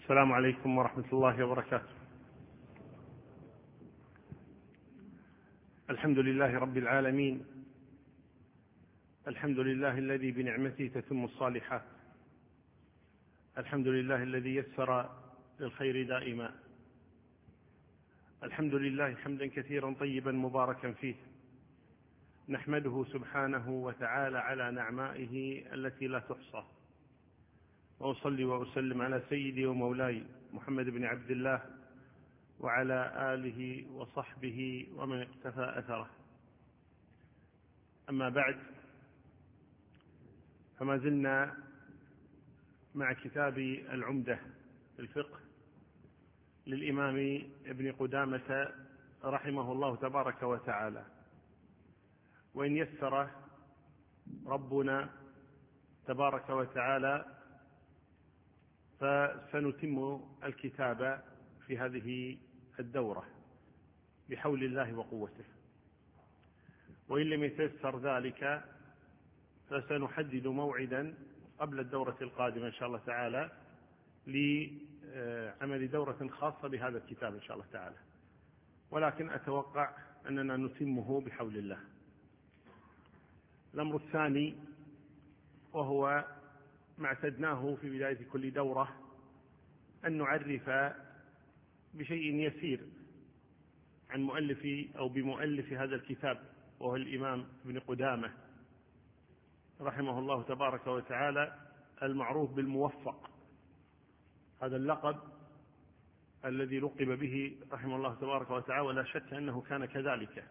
السلام عليكم ورحمة الله وبركاته. الحمد لله رب العالمين، الحمد لله الذي بنعمته تتم الصالحات، الحمد لله الذي يسر للخير دائما، الحمد لله حمدا كثيرا طيبا مباركا فيه، نحمده سبحانه وتعالى على نعمائه التي لا تحصى، وأصلي وأسلم على سيدي ومولاي محمد بن عبد الله وعلى آله وصحبه ومن اقتفى أثره. أما بعد، فما زلنا مع كتاب العمدة في الفقه للإمام ابن قدامة رحمه الله تبارك وتعالى، وإن يسر ربنا تبارك وتعالى فسنتم الكتاب في هذه الدورة بحول الله وقوته، وإن لم يتيسر ذلك فسنحدد موعدا قبل الدورة القادمة إن شاء الله تعالى لعمل دورة خاصة بهذا الكتاب إن شاء الله تعالى، ولكن أتوقع أننا نتمه بحول الله. الأمر الثاني، وهو ما اعتدناه في بداية كل دورة، أن نعرف بشيء يسير عن مؤلف أو بمؤلف هذا الكتاب، وهو الإمام ابن قدامة رحمه الله تبارك وتعالى، المعروف بالموفق. هذا اللقب الذي لقب به رحمه الله تبارك وتعالى، ولا شك أنه كان كذلك.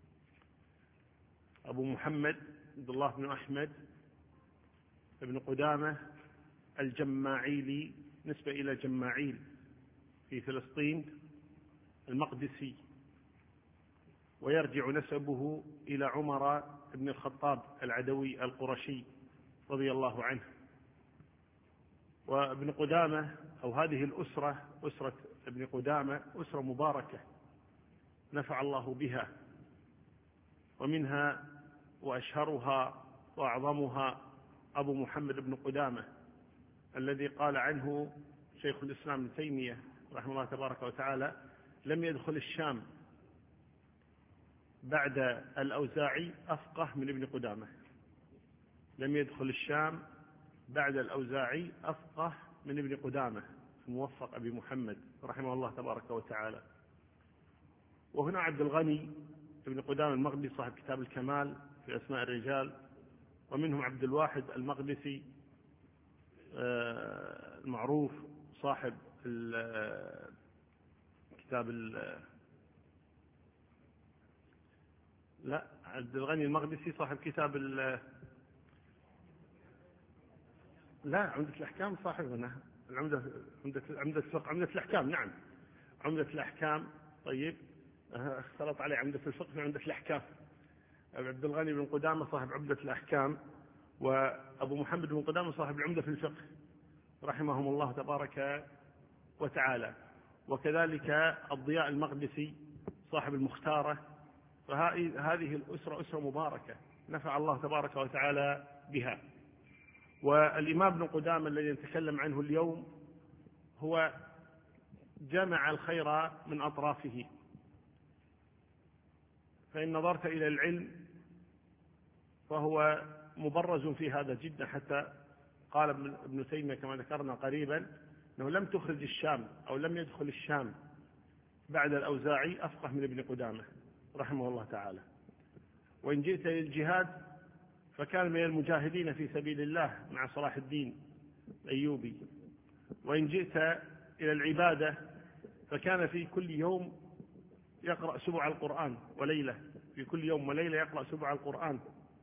أبو محمد عبد الله بن أحمد ابن قدامة الجماعيلي، نسبة إلى جماعيل في فلسطين المقدسي، ويرجع نسبه إلى عمر بن الخطاب العدوي القرشي رضي الله عنه. وابن قدامة أو هذه الأسرة، أسرة ابن قدامة، أسرة مباركة نفع الله بها، ومنها وأشهرها وأعظمها أبو محمد بن قدامة الذي قال عنه شيخ الإسلام ابن تيمية رحمه الله تبارك وتعالى: لم يدخل الشام بعد الأوزاعي أفقه من ابن قدامة. لم يدخل الشام بعد الأوزاعي أفقه من ابن قدامة الموفق أبي محمد رحمه الله تبارك وتعالى. وهنا عبد الغني ابن قدامة المقدسي صاحب كتاب الكمال في أسماء الرجال، ومنهم عبد الواحد المقدسي المعروف صاحب كتاب لا، عبد الغني المقدسي صاحب كتاب لا، عمدة الأحكام صاحبنا، عمدة الفقه، عمدة الأحكام، نعم، عمدة الأحكام. طيب، اختلط عليه عمدة الفقه في عمدة الأحكام. عبد الغني بن قدامة صاحب عمدة الأحكام، وأبو محمد بن قدامة صاحب العمدة في الفقه رحمهم الله تبارك وتعالى. وكذلك الضياء المقدسي صاحب المختارة. فهذه الأسرة أسرة مباركة نفع الله تبارك وتعالى بها. والإمام ابن قدامة الذي نتكلم عنه اليوم هو جمع الخير من أطرافه. فإن نظرت إلى العلم فهو مبرز في هذا جدا، حتى قال ابن تيمية كما ذكرنا قريبا أنه لم تخرج الشام أو لم يدخل الشام بعد الأوزاعي أفقه من ابن قدامة رحمه الله تعالى. وإن جئت للجهاد فكان من المجاهدين في سبيل الله مع صلاح الدين الأيوبي. وإن جئت إلى العبادة فكان في كل يوم يقرأ سبع القرآن وليلة، في كل يوم وليلة يقرأ سبع القرآن.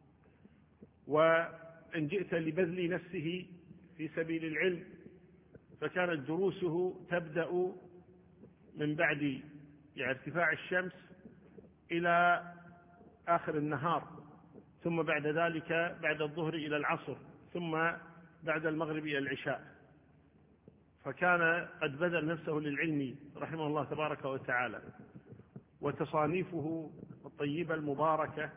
وإن جئت لبذل نفسه في سبيل العلم فكانت دروسه تبدأ من بعد ارتفاع الشمس إلى آخر النهار، ثم بعد ذلك بعد الظهر إلى العصر، ثم بعد المغرب إلى العشاء. فكان قد بذل نفسه للعلم رحمه الله تبارك وتعالى. وتصانيفه الطيبة المباركة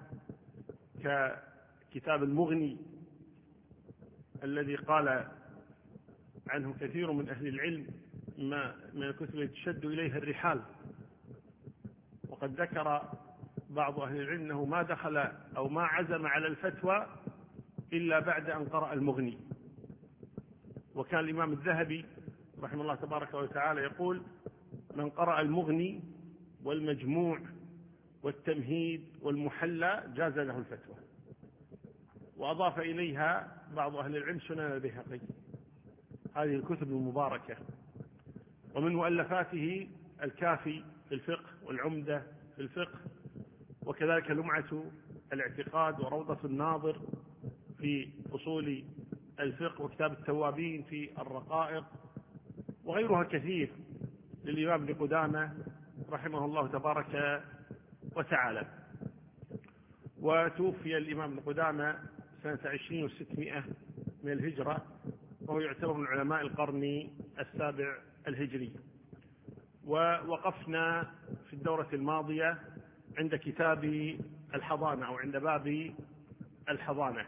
ككتاب المغني الذي قال عنه كثير من أهل العلم من الكتب التي تشد إليها الرحال. وقد ذكر بعض أهل العلم أنه ما دخل أو ما عزم على الفتوى إلا بعد أن قرأ المغني. وكان الإمام الذهبي رحمه الله تبارك وتعالى يقول: من قرأ المغني والمجموع والتمهيد والمحلى جاز له الفتوى. وأضاف إليها بعض أهل العلم سنن البيهقي. هذه الكتب المباركة. ومن مؤلفاته الكافي في الفقه والعمدة في الفقه، وكذلك لمعة الاعتقاد وروضة الناظر في أصول الفقه، وكتاب التوابين في الرقائق، وغيرها كثير للإمام ابن قدامة رحمه الله تبارك وتعالى. وتوفي الإمام ابن قدامة سنة 20 و600 من الهجرة، وهو يعتبر من علماء القرن السابع الهجري. ووقفنا في الدورة الماضية عند كتاب الحضانة أو عند باب الحضانة.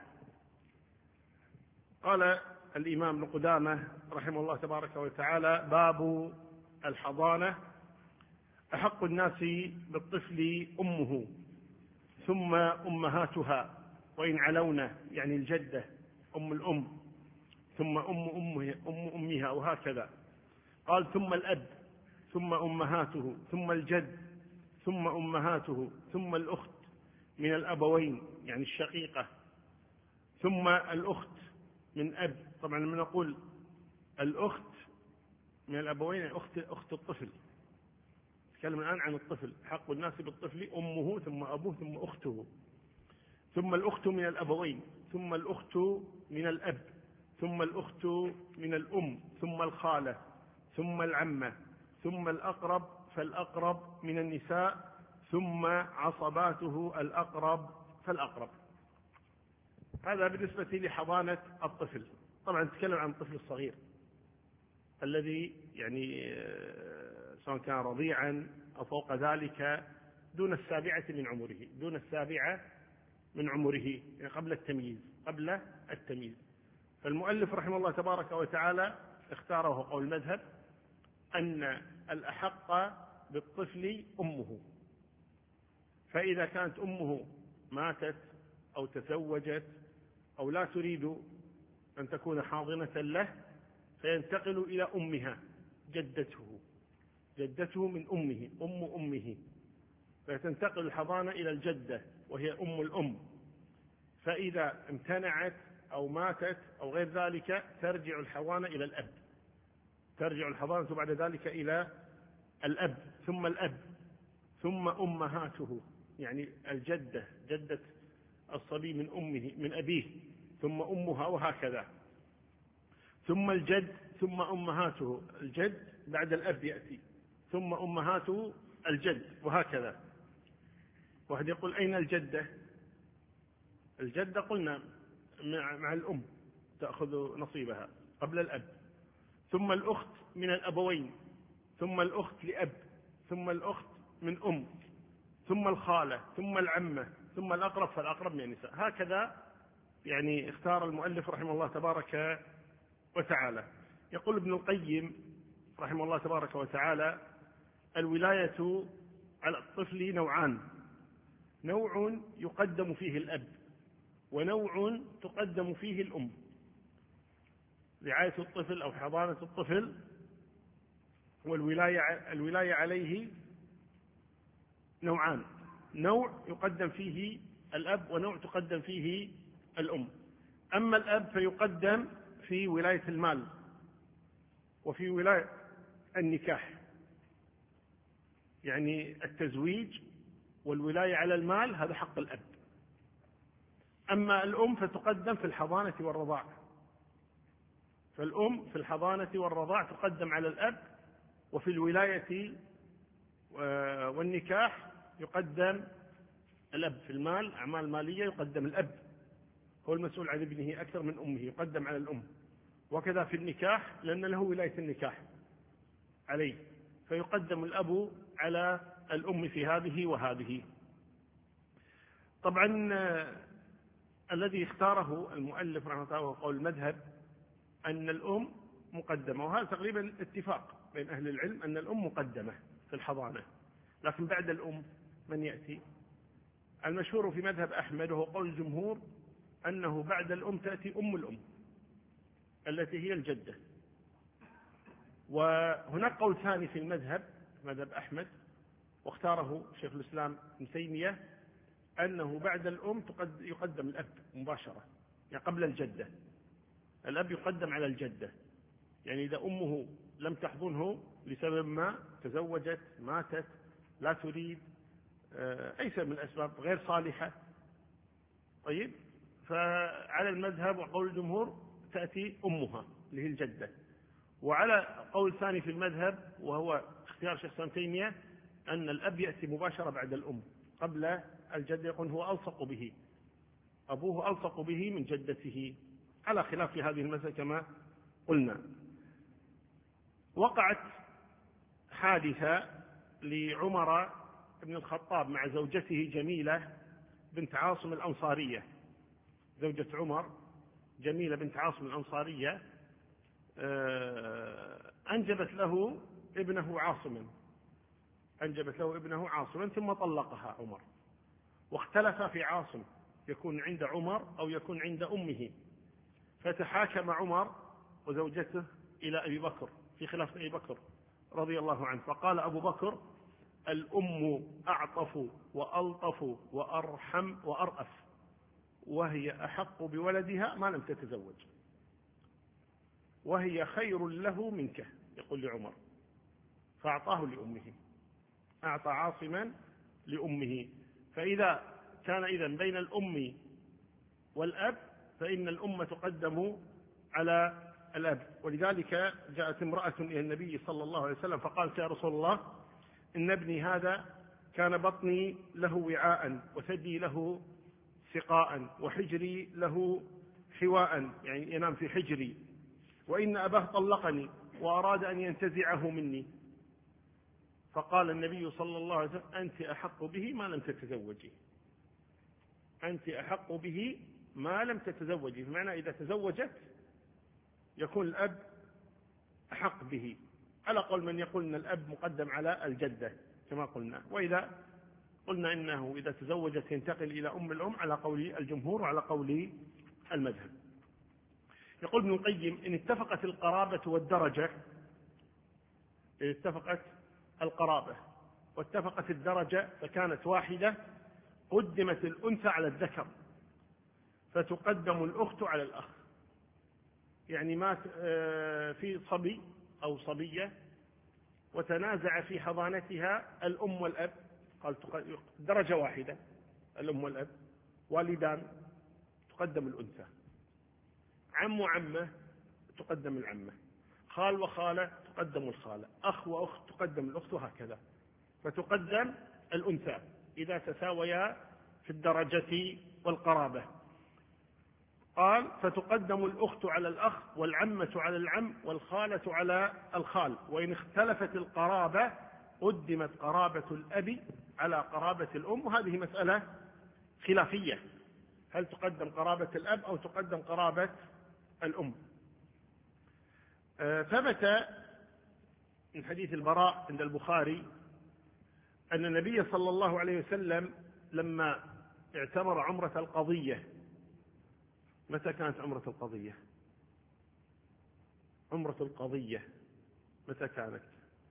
قال الإمام ابن قدامة رحمه الله تبارك وتعالى: باب الحضانة: أحق الناس بالطفل أمه ثم أمهاتها وإن علونا، يعني الجدة أم الأم، ثم أمها وهكذا. قال: ثم الأب، ثم أمهاته، ثم الجد، ثم أمهاته، ثم الأخت من الأبوين يعني الشقيقة، ثم الأخت من أب. طبعا لما نقول الأخت من الأبوين أخت الطفل، نتكلم الآن عن الطفل. حق الناس بالطفل أمه ثم أبوه ثم أخته، ثم الأخت من الأبوين، ثم الأخت من الأب، ثم الأخت من الأم، ثم الخالة، ثم العمة، ثم الأقرب فالأقرب من النساء، ثم عصباته الأقرب فالأقرب. هذا بالنسبة لحضانة الطفل. طبعا نتكلم عن الطفل الصغير الذي يعني سواء كان رضيعا أو فوق ذلك دون السابعة من عمره، دون السابعة من عمره، يعني قبل التمييز. فالمؤلف رحمه الله تبارك وتعالى اختاره قول المذهب أن الأحق بالطفل أمه. فإذا كانت أمه ماتت أو تزوجت أو لا تريد أن تكون حاضنة له، فينتقل إلى أمها جدته من أمه، فتنتقل الحضانة إلى الجدة وهي أم الأم. فإذا امتنعت أو ماتت أو غير ذلك ترجع الحضانة إلى الأب، ترجع الحضانة بعد ذلك إلى الأب، ثم الأب، ثم أمهاته يعني الجدة، جدة الصبي من أمه من أبيه، ثم أمها وهكذا، ثم الجد، ثم أمهاته، الجد بعد الأب يأتي، ثم أمهاته الجد وهكذا. واحد يقول: أين الجدة؟ الجدة قلنا مع الأم تأخذ نصيبها قبل الأب، ثم الأخت من الأبوين، ثم الأخت لأب، ثم الأخت من أم، ثم الخالة، ثم العمة، ثم الأقرب فالأقرب من النساء. هكذا يعني اختار المؤلف رحمه الله تبارك وتعالى. يقول ابن القيم رحمه الله تبارك وتعالى: الولاية على الطفل نوعان: نوع يقدم فيه الأب، ونوع تقدم فيه الأم. رعاية الطفل أو حضانة الطفل والولاية عليه نوعان: نوع يقدم فيه الأب، ونوع تقدم فيه الأم. أما الأب فيقدم في ولاية المال وفي ولاية النكاح، يعني التزويج والولاية على المال هذا حق الأب. أما الأم فتقدم في الحضانة والرضاع، فالأم في الحضانة والرضاع تقدم على الأب، وفي الولاية والنكاح يقدم الأب. في المال أعمال مالية يقدم الأب، هو المسؤول عن ابنه أكثر من أمه، يقدم على الأم. وكذا في النكاح لأن له ولاية النكاح عليه، فيقدم الأب على الأم في هذه وهذه. طبعا الذي اختاره المؤلف رحمه الله وقول المذهب أن الأم مقدمة، وهذا تقريبا اتفاق بين أهل العلم أن الأم مقدمة في الحضانة، لكن بعد الأم من يأتي؟ المشهور في مذهب أحمد وهو قول الجمهور أنه بعد الأم تأتي أم الأم التي هي الجدة. وهناك قول ثاني في المذهب، مذهب أحمد، واختاره شيخ الإسلام ابن تيمية، أنه بعد الأم يقدم الأب مباشرة، يعني قبل الجدة. الأب يقدم على الجدة، يعني إذا أمه لم تحضنه لسبب ما، تزوجت، ماتت، لا تريد، أي سبب من الأسباب غير صالحة، طيب، فعلى المذهب وقول الجمهور تأتي أمها اللي هي الجدة. وعلى قول ثاني في المذهب وهو اختيار شيخ الإسلام تيمية أن الأب يأتي مباشرة بعد الأم قبل الجدة، يقول هو ألصق به، أبوه ألصق به من جدته، على خلاف هذه المسألة كما قلنا. وقعت حادثة لعمر بن الخطاب مع زوجته جميلة بنت عاصم الأنصارية. زوجة عمر جميلة بنت عاصم الأنصارية أنجبت له ابنه عاصما، ثم طلقها عمر، واختلف في عاصم يكون عند عمر أو يكون عند أمه، فتحاكم عمر وزوجته إلى أبي بكر في خلافة أبي بكر رضي الله عنه، فقال أبو بكر: الأم أعطف وألطف وأرحم وأرأف، وهي أحق بولدها ما لم تتزوج، وهي خير له منك، يقول لعمر، فأعطاه لأمه، أعطى عاصما لأمه. فإذا كان إذن بين الأم والأب فإن الأم تقدم على الأب. ولذلك جاءت امرأة إلى النبي صلى الله عليه وسلم فقالت: يا رسول الله، إن ابني هذا كان بطني له وعاء، وثدي له سقاء، وحجري له حواء، يعني ينام في حجري، وإن أباه طلقني وأراد أن ينتزعه مني. فقال النبي صلى الله عليه وسلم: أنت أحق به ما لم تتزوجي، أنت أحق به ما لم تتزوجي. بمعنى إذا تزوجت يكون الأب أحق به، على قول من يقول أن الأب مقدم على الجدة كما قلنا. وإذا قلنا إنه إذا تزوجت ينتقل إلى أم الأم على قول الجمهور وعلى قول المذهب. يقول ابن القيم: إن اتفقت القرابة والدرجة، إن اتفقت القرابة واتفقت الدرجة فكانت واحدة، قدمت الأنثى على الذكر، فتقدم الأخت على الأخ. يعني مات في صبي أو صبية وتنازع في حضانتها الأم والأب، قال درجة واحدة، الأم والأب، والدان، تقدم الأنثى، عم وعمة تقدم العمة، خال وخالة تقدم الخالة، أخ وأخت تقدم الأخت، وهكذا، فتقدم الأنثى إذا تساويا في الدرجة والقرابة. قال: فتقدم الأخت على الأخ، والعمة على العم، والخالة على الخال، وإن اختلفت القرابة قدمت قرابة الأب على قرابة الأم. وهذه مسألة خلافية، هل تقدم قرابة الأب أو تقدم قرابة الأم؟ ثبت من حديث البراء عند البخاري أن النبي صلى الله عليه وسلم لما اعتمر عمرة القضية. متى كانت عمرة القضية؟ عمرة القضية متى كانت؟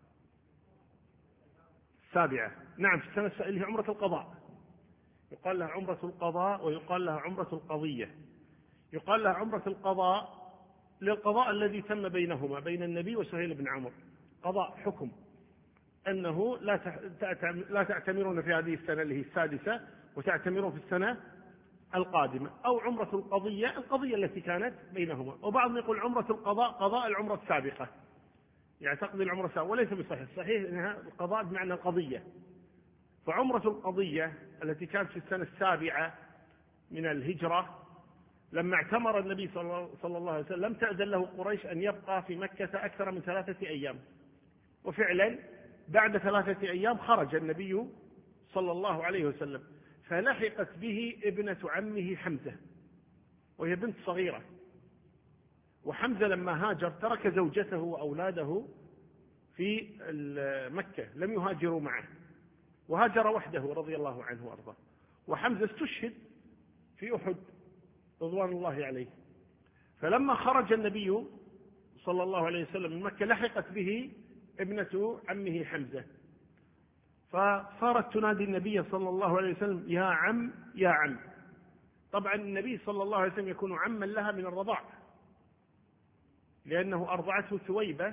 7. نعم، في السنة اللي هي عمرة القضاء، يقال لها عمرة القضاء ويقال لها عمرة القضية. يقال لها عمرة القضاء للقضاء الذي تم بينهما، بين النبي وسهيل بن عمرو، قضاء حكم أنه لا تعتمرون في هذه السنة اللي هي 6 وتعتمرون في السنة القادمة. أو عمرة القضية، القضية التي كانت بينهما. وبعضهم يقول عمرة القضاء قضاء العمرة السابقة، يعتقد العمرة السابقة، وليس بصحيح. الصحيح أنها القضاء بمعنى القضية. فعمرة القضية التي كانت في السنة 7 من الهجرة، لما اعتمر النبي صلى الله عليه وسلم تأذن له قريش أن يبقى في مكة أكثر من 3 أيام، وفعلا بعد 3 أيام خرج النبي صلى الله عليه وسلم، فلحقت به ابنة عمه حمزة وهي بنت صغيرة. وحمزة لما هاجر ترك زوجته وأولاده في مكة، لم يهاجروا معه، وهاجر وحده رضي الله عنه وأرضاه. وحمزة استشهد في أحد رضوان الله عليه. فلما خرج النبي صلى الله عليه وسلم من مكة لحقت به ابنة عمه حمزة، فصارت تنادي النبي صلى الله عليه وسلم يا عم يا عم. طبعا النبي صلى الله عليه وسلم يكون عما لها من الرضاع، لأنه أرضعته ثويبة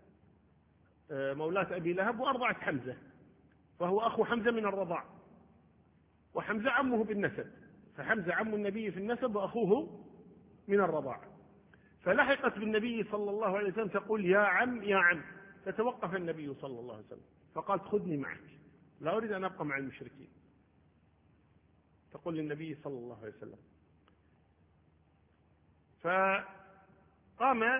مولاة أبي لهب وأرضعت حمزة، فهو أخو حمزة من الرضاع، وحمزة عمه بالنسب، فحمزة عم النبي في النسب وأخوه من الرضاع. فلحقت بالنبي صلى الله عليه وسلم تقول يا عم يا عم، فتوقف النبي صلى الله عليه وسلم فقال خذني معك، لا أريد أن أبقى مع المشركين. تقول للنبي صلى الله عليه وسلم. فقام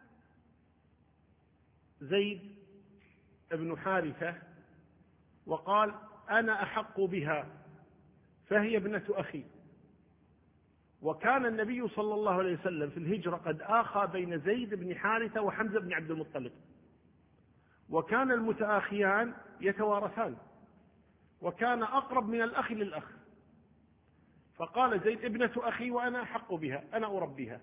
زيد بن حارثة وقال أنا أحق بها فهي ابنة أخي. وكان النبي صلى الله عليه وسلم في الهجرة قد آخى بين زيد بن حارثة وحمزة بن عبد المطلب، وكان المتآخيان يتوارثان، وكان أقرب من الأخ للأخ. فقال زيد ابنة أخي وأنا أحق بها، أنا أربيها.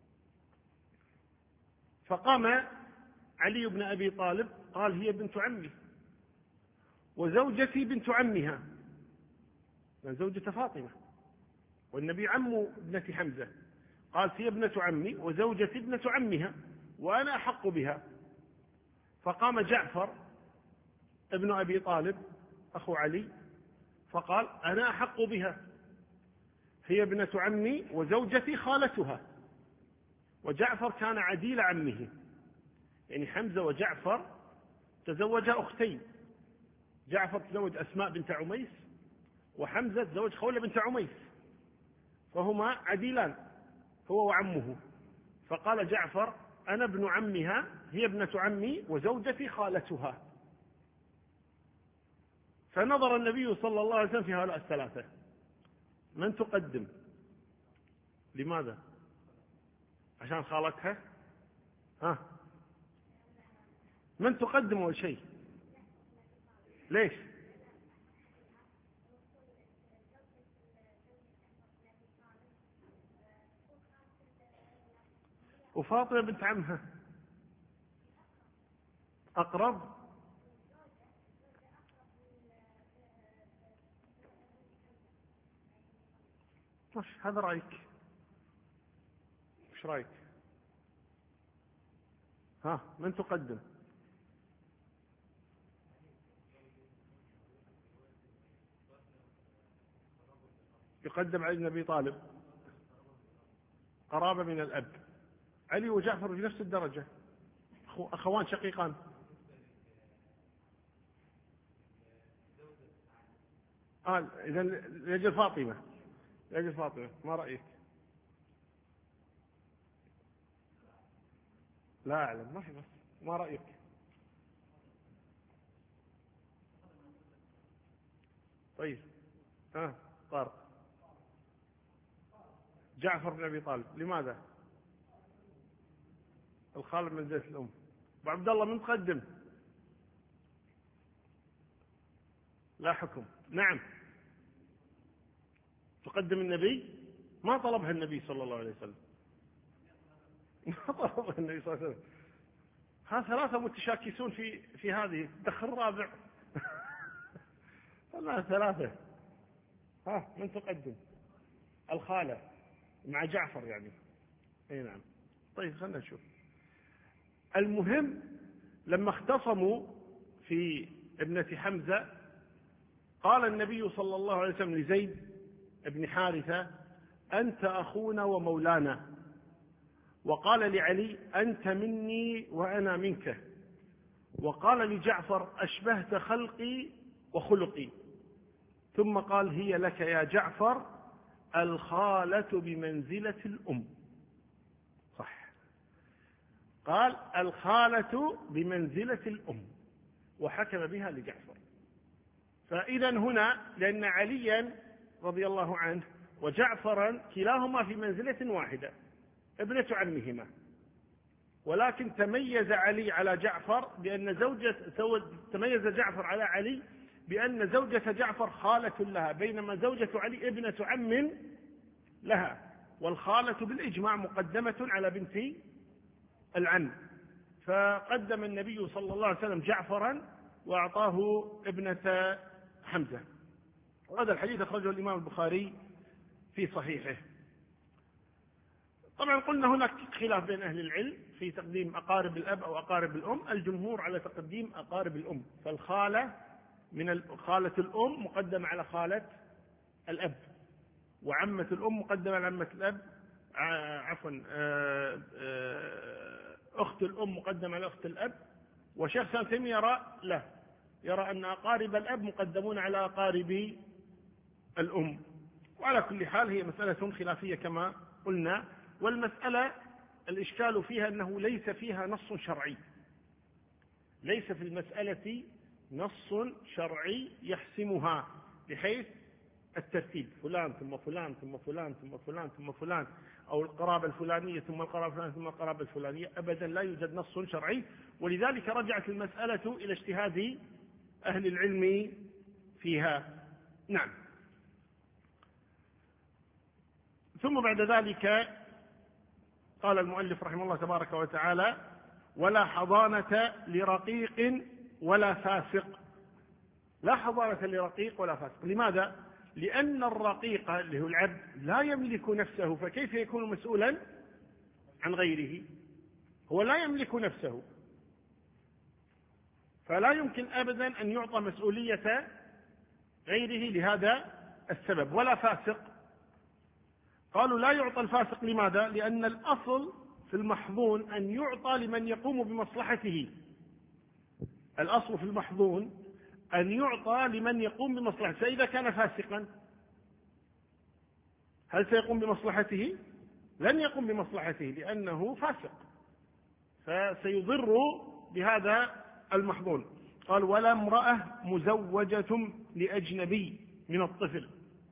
فقام علي بن أبي طالب قال هي بنت عمي وزوجتي بنت عمها، من زوجة فاطمة، والنبي عم ابنة حمزة، قال هي ابنة عمي وزوجتي ابنة عمها وأنا أحق بها. فقام جعفر ابن أبي طالب أخو علي فقال أنا أحق بها، هي ابنة عمي وزوجتي خالتها. وجعفر كان عديل عمه، يعني حمزة وجعفر تزوجا أختين، جعفر تزوج أسماء بنت عميس، وحمزة تزوج خولة بنت عميس، فهما عديلان هو وعمه. فقال جعفر أنا ابن عمها، هي ابنة عمي وزوجتي خالتها. فنظر النبي صلى الله عليه وسلم في هؤلاء الثلاثة، من تقدم؟ لماذا؟ عشان خالتها؟ من تقدم أول شيء؟ ليش؟ وفاطمة بنت عمها أقرب. مش هذا رأيك؟ مش رأيك؟ من تقدم؟ يقدم علي بن أبي طالب، قرابة من الأب. علي وجعفر في نفس الدرجة، أخوان شقيقان. إذن لأجل فاطمة، لأجل فاطمة. ما رأيك؟ لا أعلم، ما في بس. ما رأيك؟ طيب طارق. جعفر بن أبي طالب. لماذا؟ الخال من زيت الأم. أبو عبد الله من تقدم؟ لا حكم. نعم، تقدم النبي. ما طلبها النبي صلى الله عليه وسلم، ما طلبها النبي صلى الله عليه وسلم. ثلاثة متشاكسون في هذه، دخل رابع. لا، ثلاثة. من تقدم؟ الخالة مع جعفر يعني. اي نعم. طيب خلنا نشوف. المهم لما اختصموا في ابنة حمزة قال النبي صلى الله عليه وسلم لزيد بن حارثة أنت أخونا ومولانا، وقال لعلي أنت مني وأنا منك، وقال لجعفر أشبهت خلقي وخلقي، ثم قال هي لك يا جعفر الخالة بمنزلة الأم. صح، قال الخالة بمنزلة الأم، وحكم بها لجعفر. فإذا هنا لأن عليا رضي الله عنه وجعفرا كلاهما في منزلة واحدة، ابنة عمهما، ولكن تميز علي على جعفر بأن تميز جعفر على علي بأن زوجة جعفر خالة لها، بينما زوجة علي ابنة عم لها، والخالة بالإجماع مقدمة على بنت العم. فقدم النبي صلى الله عليه وسلم جعفرا وأعطاه ابنة حمزة. وهذا الحديث أخرجه الإمام البخاري في صحيحه. طبعا قلنا هناك خلاف بين أهل العلم في تقديم أقارب الأب أو أقارب الأم. الجمهور على تقديم أقارب الأم، فالخالة من خالة الأم مقدمة على خالة الأب، وعمة الأم مقدمة على عمة الأب، أخت الأم مقدمة على أخت الأب. وشيخ الإسلام ابن تيمية يرى أن أقارب الأب مقدمون على أقارب الأم. وعلى كل حال هي مسألة خلافية كما قلنا، والمسألة الإشكال فيها أنه ليس فيها نص شرعي، ليس في المسألة نص شرعي يحسمها بحيث الترتيب فلان ثم فلان ثم فلان ثم فلان ثم فلان، أو القرابة الفلانية ثم القرابة الفلانية ثم القرابة الفلانية. أبدا لا يوجد نص شرعي، ولذلك رجعت المسألة إلى اجتهاد أهل العلم فيها. نعم. ثم بعد ذلك قال المؤلف رحمه الله تبارك وتعالى: ولا حضانة لرقيق ولا فاسق. لا حضانة لرقيق ولا فاسق. لماذا؟ لأن الرقيق اللي هو العبد لا يملك نفسه، فكيف يكون مسؤولا عن غيره؟ هو لا يملك نفسه، فلا يمكن أبدا أن يعطى مسؤولية غيره لهذا السبب. ولا فاسق. قالوا لا يعطى الفاسق. لماذا؟ لأن الأصل في المحظون أن يعطى لمن يقوم بمصلحته. الأصل في المحظون أن يعطى لمن يقوم بمصلحته. فإذا كان فاسقا هل سيقوم بمصلحته؟ لن يقوم بمصلحته لأنه فاسق، فسيضر بهذا المحظون. قال: ولا امرأة مزوجة لأجنبي من الطفل.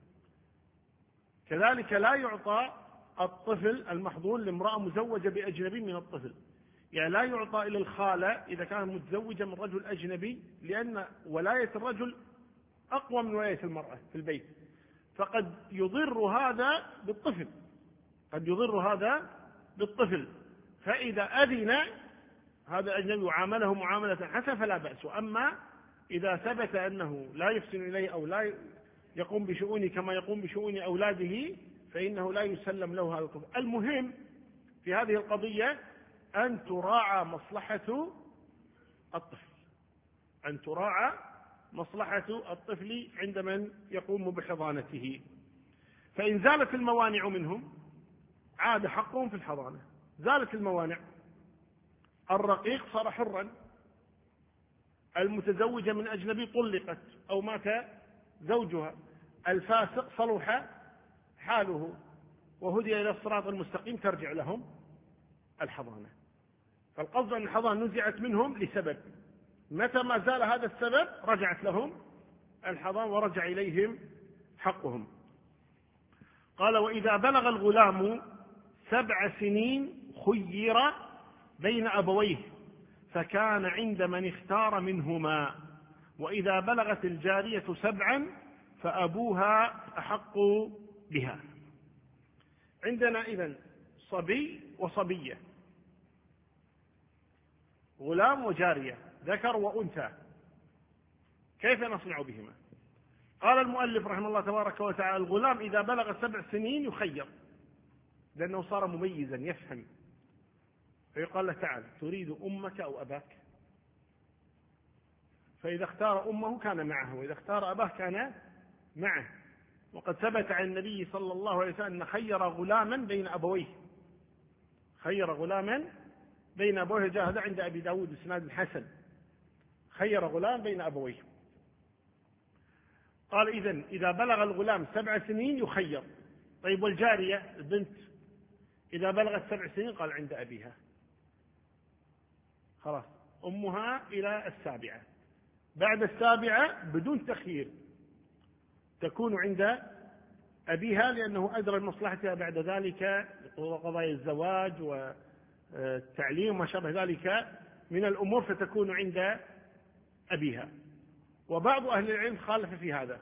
كذلك لا يعطى الطفل المحظون لامرأة مزوجة بأجنبي من الطفل، يعني لا يعطى إلى الخالة إذا كان متزوجة من رجل أجنبي، لأن ولاية الرجل أقوى من ولاية المرأة في البيت، فقد يضر هذا بالطفل، قد يضر هذا بالطفل. فإذا أذن هذا الأجنبي وعامله معاملة حسنة فلا بأس. أما إذا ثبت أنه لا يحسن إليه أو لا يقوم بشؤونه كما يقوم بشؤون أولاده فإنه لا يسلم له هذا الطفل. المهم في هذه القضية أن تراعى مصلحة الطفل، أن تراعى مصلحة الطفل عند من يقوم بحضانته. فإن زالت الموانع منهم عاد حقهم في الحضانة. زالت الموانع، الرقيق صار حرا، المتزوجة من أجنبي طلقت أو مات زوجها، الفاسق صلح حاله وهدي إلى الصراط المستقيم، ترجع لهم الحضانة. فالقصد أن الحضانة نزعت منهم لسبب، متى ما زال هذا السبب رجعت لهم الحضانة ورجع إليهم حقهم. قال: وإذا بلغ الغلام 7 سنين خير بين أبويه فكان عند من اختار منهما، وإذا بلغت الجارية 7 فأبوها أحق بها. عندنا إذن صبي وصبية، غلام وجارية، ذكر وأنثى، كيف نصنع بهما؟ قال المؤلف رحمه الله تبارك وتعالى: الغلام إذا بلغ 7 سنين يخير، لأنه صار مميزا يفهم، فيقال له: تعال تريد أمك أو أباك؟ فإذا اختار أمه كان معه، وإذا اختار أباه كان معه. وقد ثبت عن النبي صلى الله عليه وسلم أن خير غلاما بين أبويه، خير غلاما بين أبويه، جاء هذا عند أبي داود بإسناد حسن، خير غلام بين أبويه. قال: إذن إذا بلغ الغلام 7 سنين يخير. طيب والجارية البنت إذا بلغت 7 سنين؟ قال: عند أبيها، خلاص أمها إلى 7، بعد 7 بدون تخيير تكون عند أبيها، لأنه أدرى بمصلحتها بعد ذلك، قضايا الزواج التعليم وما شابه ذلك من الأمور فتكون عند أبيها. وبعض أهل العلم خالف في هذا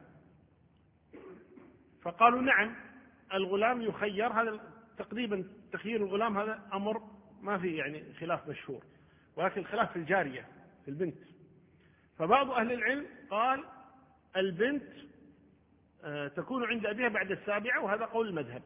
فقالوا نعم الغلام يخير، هذا تقريبا تخيير الغلام هذا أمر ما فيه يعني خلاف مشهور، ولكن الخلاف في الجارية في البنت. فبعض أهل العلم قال البنت تكون عند أبيها بعد 7، وهذا قول المذهب.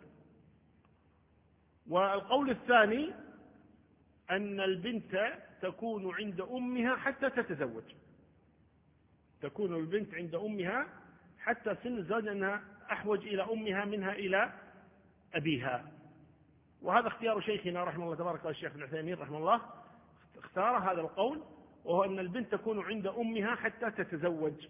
والقول الثاني أن البنت تكون عند أمها حتى تتزوج، تكون البنت عند أمها حتى سن الزواج، أنها أحوج إلى أمها منها إلى أبيها. وهذا اختيار شيخنا رحمه الله تبارك الشيخ ابن عثيمين رحمه الله، اختار هذا القول، وهو أن البنت تكون عند أمها حتى تتزوج،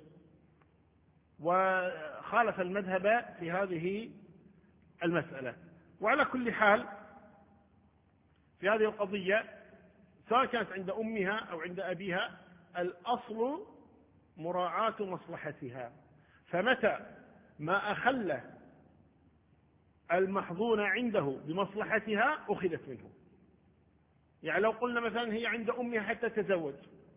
وخالف المذهب في هذه المسألة. وعلى كل حال في هذه القضية سواء كانت عند أمها أو عند أبيها الأصل مراعاة مصلحتها، فمتى ما أخل المحظون عنده بمصلحتها أخذت منه. يعني لو قلنا مثلا هي عند أمها حتى تتزوج،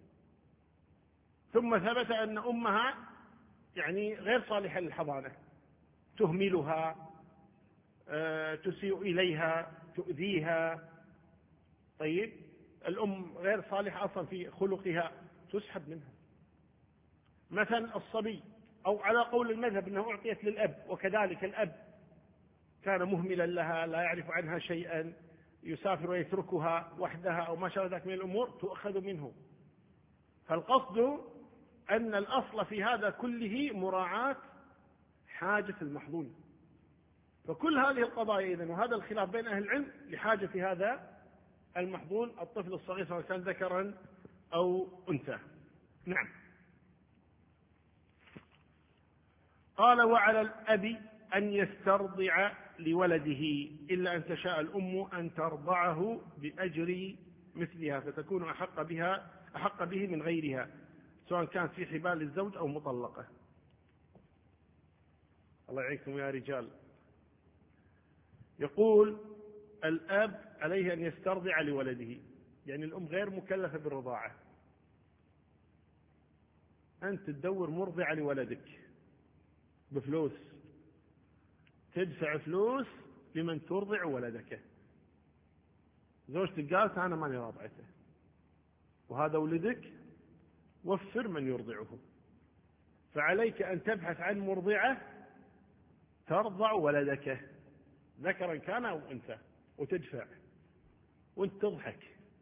ثم ثبت أن أمها يعني غير صالحة للحضانة، تهملها، تسيء إليها، تؤذيها، طيب الأم غير صالحة أصلا في خلقها، تسحب منها. مثلا الصبي، أو على قول المذهب أنه أعطيت للأب، وكذلك الأب كان مهملا لها، لا يعرف عنها شيئا، يسافر ويتركها وحدها أو ما شابه ذلك من الأمور، تؤخذ منه. فالقصد أن الأصل في هذا كله مراعاة حاجة المحظون. فكل هذه القضايا إذن وهذا الخلاف بين أهل العلم لحاجة هذا المحظون الطفل الصغير سواء كان ذكرا أو أنثى. نعم. قال وعلى الأب أن يسترضع لولده إلا أن تشاء الأم أن ترضعه بأجر مثلها، فتكون أحق به من غيرها، سواء كانت في حبال الزوج أو مطلقة. الله يعينكم يا رجال. يقول الأب عليه أن يسترضع لولده، يعني الأم غير مكلفة بالرضاعة، أنت تدور مرضعة لولدك بفلوس، تدفع فلوس لمن ترضع ولدك. زوجتك قالت أنا ماني راضعته وهذا ولدك، وفر من يرضعه، فعليك أن تبحث عن مرضعة ترضع ولدك ذكرا كان أو أنثى، وتدفع وانت تضحك.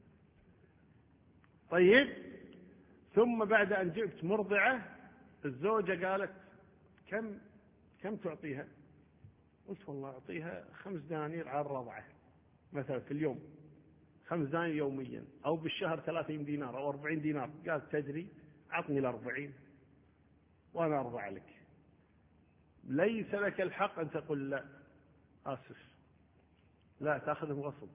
طيب ثم بعد أن جبت مرضعة الزوجة قالت كم تعطيها؟ قلت والله أعطيها 5 دنانير على الرضعة مثلا في اليوم، 5 دنانير يوميا، أو بالشهر 30 دينار أو 40 دينار. قالت تدري أعطني 40 وأنا أرضع لك. ليس لك الحق أن تقول لا آسف، لا، تأخذهم غصب،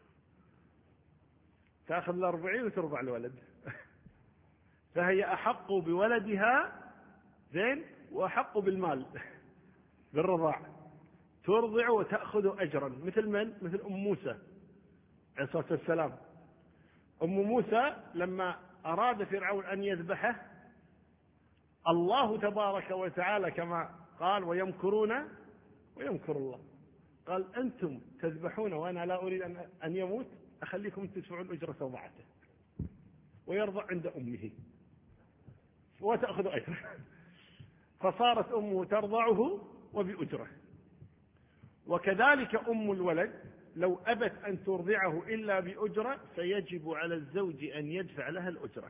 تأخذ 40 وترضع الولد. فهي أحق بولدها زين، وأحق بالمال بالرضاع، ترضع وتأخذ أجرا. مثل من؟ مثل أم موسى عليه الصلاة والسلام. أم موسى لما أراد فرعون أن يذبحه، الله تبارك وتعالى كما قال ويمكرون ويمكر الله، قال أنتم تذبحون وأنا لا أريد أن يموت، أخليكم تدفعون أجرة وضعته، ويرضع عند أمه وتأخذ أجره. فصارت أمه ترضعه وبأجره. وكذلك أم الولد لو أبت أن ترضعه إلا بأجرة فيجب على الزوج أن يدفع لها الأجرة.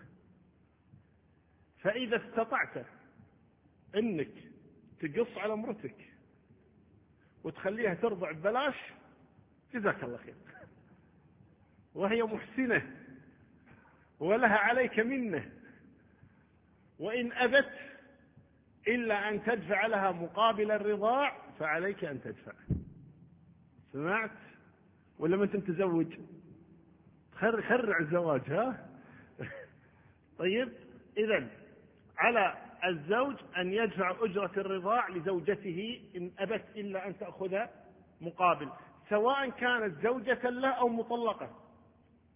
فإذا استطعت أنك تقص على امرتك وتخليها ترضع ببلاش جزاك الله خير، وهي محسنة ولها عليك منه. وإن أبت إلا أن تدفع لها مقابل الرضاع فعليك أن تدفع. سمعت؟ ولا ما أنت متزوج؟ خرع الزواج ها؟ طيب إذن على الزوج أن يدفع أجرة الرضاع لزوجته إن أبت إلا أن تأخذ مقابل، سواء كانت زوجة له أو مطلقة.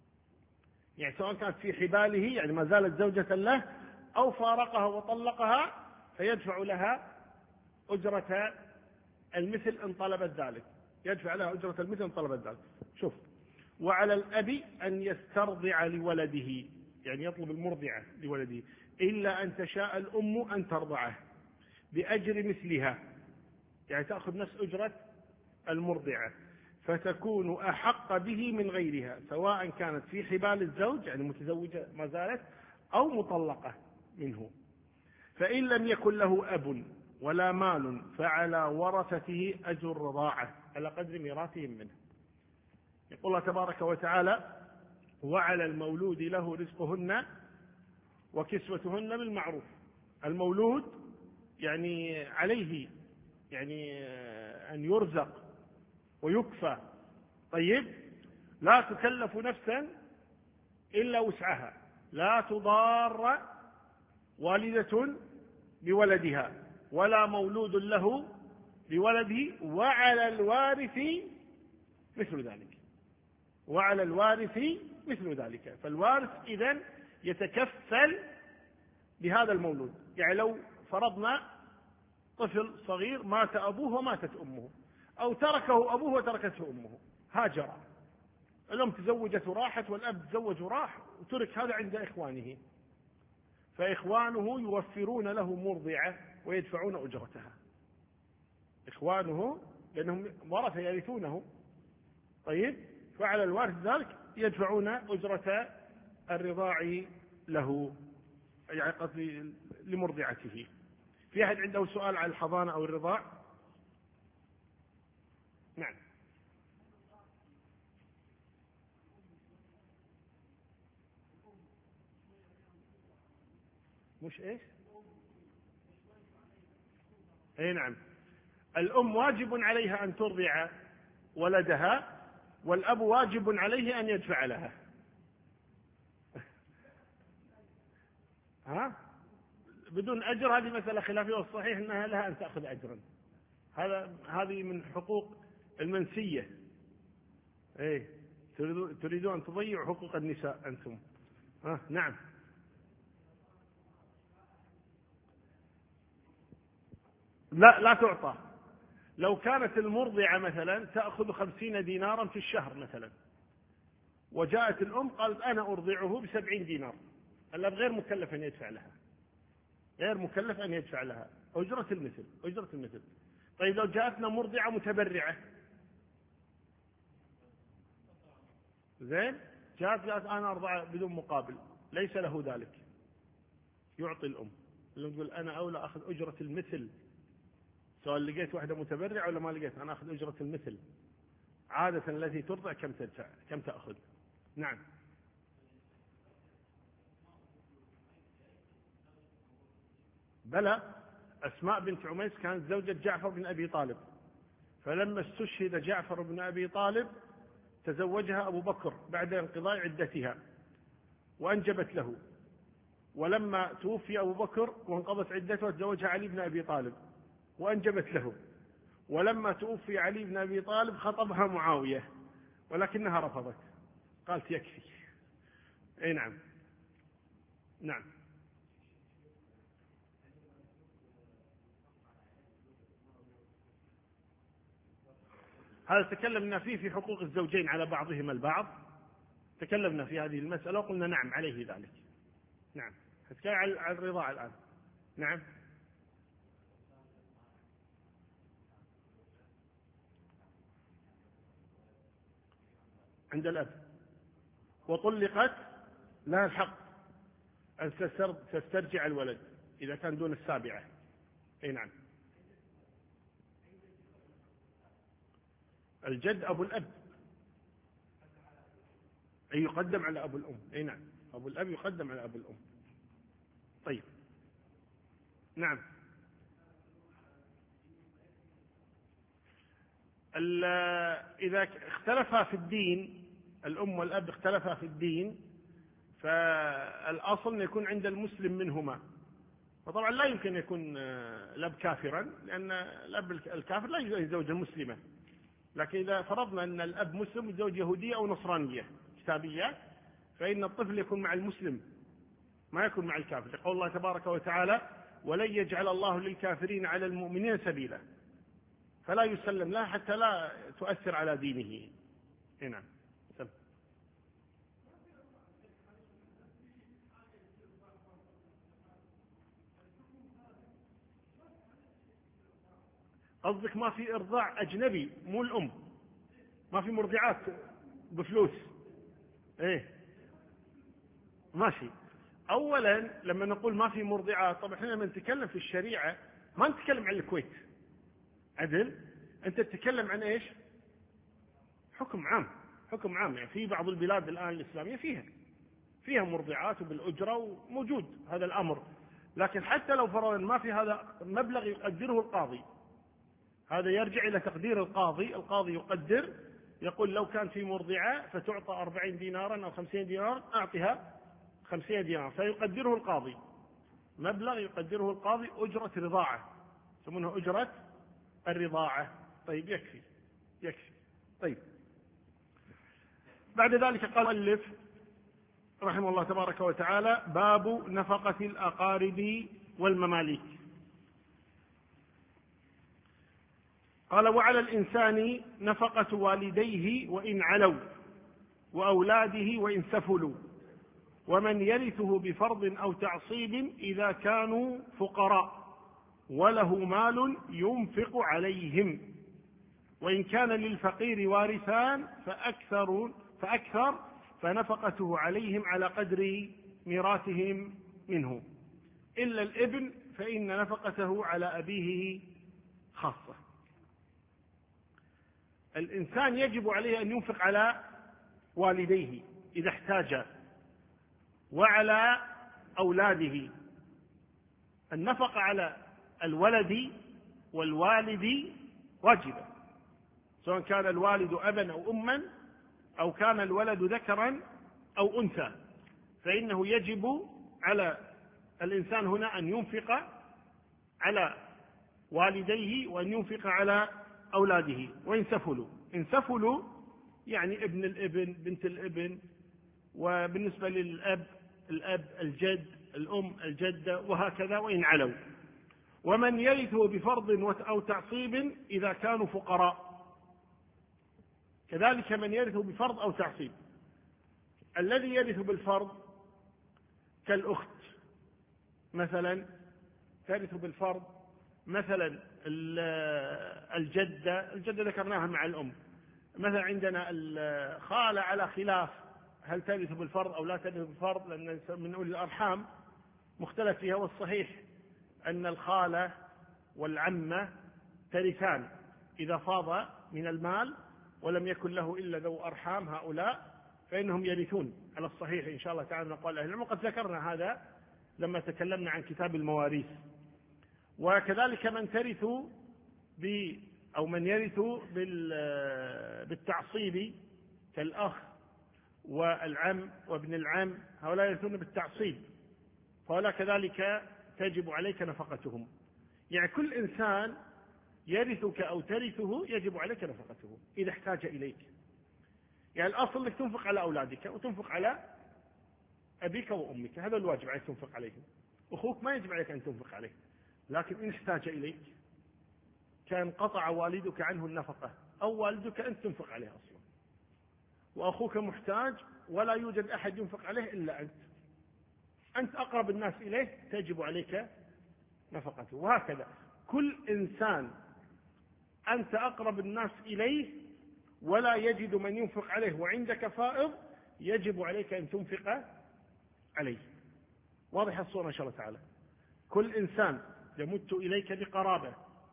يعني سواء كانت في حباله يعني ما زالت زوجة له أو فارقها وطلقها، فيدفع لها أجرة المثل إن طلبت ذلك، يدفع لها أجرة المثل إن طلبت ذلك. شوف، وعلى الأب أن يسترضع لولده، يعني يطلب المرضعة لولده، إلا أن تشاء الأم أن ترضعه بأجر مثلها، يعني تأخذ نفس أجرة المرضعة، فتكون أحق به من غيرها، سواء كانت في حبال الزوج يعني متزوجة ما زالت أو مطلقة منه. فإن لم يكن له أب ولا مال فعلى ورثته أجر الرضاعة على قدر ميراثهم منه. يقول الله تبارك وتعالى: وعلى المولود له رزقهن وكسوتهن بالمعروف. المولود يعني عليه يعني أن يرزق ويكفى. طيب، لا تكلف نفسا إلا وسعها، لا تضار والدة بولدها ولا مولود له بولده، وعلى الوارث مثل ذلك، وعلى الوارث مثل ذلك. فالوارث إذن يتكفل بهذا المولود. يعني لو فرضنا طفل صغير مات أبوه وماتت أمه، أو تركه أبوه وتركته أمه، هاجر، الأم تزوجت وراحت والأب تزوج وراح، وترك هذا عند إخوانه، فإخوانه يوفرون له مرضعة ويدفعون أجرتها. إخوانه لأنهم ورثة يرثونه. طيب، فعلى الوارث ذلك يدفعون أجرة الرضاع له، يعني قصدي لمرضعته. في أحد عنده سؤال عن الحضانة أو الرضاع؟ نعم. مش إيش؟ أي نعم، الأم واجب عليها أن ترضع ولدها، والأب واجب عليه أن يدفع لها. ها؟ بدون أجر هذه مسألة خلافية، والصحيح أنها لها أن تأخذ أجرا. هذه من حقوق المنسية. إيه، تريدون أن تضيعوا حقوق النساء أنتم. نعم. لا تعطى. لو كانت المرضعة مثلا تأخذ 50 دينارا في الشهر مثلا، وجاءت الأم قالت أنا أرضعه ب70 دينار، الأب غير مكلف أن يدفع لها، غير مكلف أن يدفع لها أجرة المثل، أجرة المثل. طيب، لو جاءتنا مرضعة متبرعة، زين، جاءت أنا أرضع بدون مقابل، ليس له ذلك، يعطي الأم. الأم تقول أنا أولى أخذ أجرة المثل، سواء لقيت واحدة متبرعة ولا ما لقيت، أنا أخذ أجرة المثل. عادة التي ترضع كم تدفع، كم تأخذ؟ نعم. بلى، أسماء بنت عميس كانت زوجة جعفر بن أبي طالب، فلما استشهد جعفر بن أبي طالب تزوجها أبو بكر بعد انقضاء عدتها وأنجبت له، ولما توفي أبو بكر وانقضت عدته تزوجها علي بن أبي طالب وأنجبت له، ولما توفي علي بن أبي طالب خطبها معاوية ولكنها رفضت، قالت يكفي. أي نعم. نعم. هذا تكلمنا فيه في حقوق الزوجين على بعضهما البعض، تكلمنا في هذه المسألة وقلنا نعم عليه ذلك. نعم. نتكلم عن الرضاعة الآن. نعم. عند الأب وطلقت لها الحق أن تسترجع الولد إذا كان دون السابعة. أي نعم. الجد أبو الأب، أي يقدم على أبو الأم. أي نعم، أبو الأب يقدم على أبو الأم. طيب. نعم. إذا اختلفا في الدين، الأم والأب اختلفا في الدين، فالأصل أن يكون عند المسلم منهما. فطبعا لا يمكن يكون الأب كافرا، لأن الأب الكافر لا يزوج المسلمة. لكن إذا فرضنا أن الأب مسلم يتزوج يهودية أو نصرانية كتابية، فإن الطفل يكون مع المسلم ما يكون مع الكافر، لقول الله تبارك وتعالى: ولن يجعل الله للكافرين على المؤمنين سبيلا، فلا يسلم له حتى لا تؤثر على دينه. نعم. قصدك ما في إرضاع أجنبي مو الأم، ما في مرضعات بفلوس؟ إيه ماشي. أولا لما نقول ما في مرضعات، طبعا احنا لما نتكلم في الشريعة ما نتكلم عن الكويت عدل، أنت تتكلم عن إيش؟ حكم عام، حكم عام. يعني في بعض البلاد الآن الإسلامية فيها مرضعات وبالأجرة وموجود هذا الأمر، لكن حتى لو فرضا ما في هذا مبلغ يقدره القاضي، هذا يرجع إلى تقدير القاضي. القاضي يقدر، يقول لو كان في مرضعة فتعطى 40 دينارا أو 50 دينارا، أعطها 50 دينار، فيقدره القاضي مبلغ، يقدره القاضي أجرة رضاعة، يسمونها أجرة الرضاعة. طيب يكفي. طيب بعد ذلك قال المؤلف رحمه الله تبارك وتعالى: باب نفقة الأقارب والمماليك. قال: وعلى الإنسان نفقة والديه وإن علوا، وأولاده وإن سفلوا، ومن يرثه بفرض أو تعصيب إذا كانوا فقراء وله مال ينفق عليهم، وإن كان للفقير وارثان فأكثر فنفقته عليهم على قدر ميراثهم منه، إلا الابن فإن نفقته على أبيه خاصة. الإنسان يجب عليه أن ينفق على والديه إذا احتاج، وعلى أولاده. النفقة على الولد والوالد واجبة، سواء كان الوالد أبا أو أما، أو كان الولد ذكرا أو أنثى، فإنه يجب على الإنسان هنا أن ينفق على والديه وأن ينفق على أولاده وإن سفلوا. إن سفلوا يعني ابن الابن، بنت الابن، وبالنسبة للأب الأب، الجد، الأم، الجدة، وهكذا وإن علوا. ومن يرثه بفرض أو تعصيب إذا كانوا فقراء، كذلك من يرثه بفرض أو تعصيب. الذي يرث بالفرض كالأخت مثلا ترث بالفرض، مثلا الجدة ذكرناها مع الأم. مثلا عندنا الخالة على خلاف هل ترث بالفرض أو لا ترث بالفرض، لأن من أولي الأرحام مختلف فيها، والصحيح أن الخالة والعمة ترثان إذا فاض من المال ولم يكن له إلا ذو أرحام، هؤلاء فإنهم يرثون على الصحيح إن شاء الله تعالى. نقول أهل العلم وقد ذكرنا هذا لما تكلمنا عن كتاب المواريث. وكذلك من ترث أو من يرث بالتعصيب كالأخ والعم وابن العم، هؤلاء يرثون بالتعصيب، فهؤلاء كذلك تجب عليك نفقتهم. يعني كل إنسان يرثك أو ترثه يجب عليك نفقته إذا احتاج إليك. يعني الأصل أنك تنفق على أولادك وتنفق على أبيك وأمك، هذا الواجب عليك تنفق عليهم. أخوك ما يجب عليك أن تنفق عليه، لكن إن احتاج إليك كان قطع والدك عنه النفقة أو والدك أنت تنفق عليه أصلا، وأخوك محتاج ولا يوجد أحد ينفق عليه إلا أنت أقرب الناس إليه تجب عليك نفقته. وهكذا كل إنسان أنت أقرب الناس إليه ولا يجد من ينفق عليه وعندك فائض، يجب عليك أن تنفق عليه. واضح الصورة إن شاء الله تعالى. كل إنسان يمت إليك بقرابة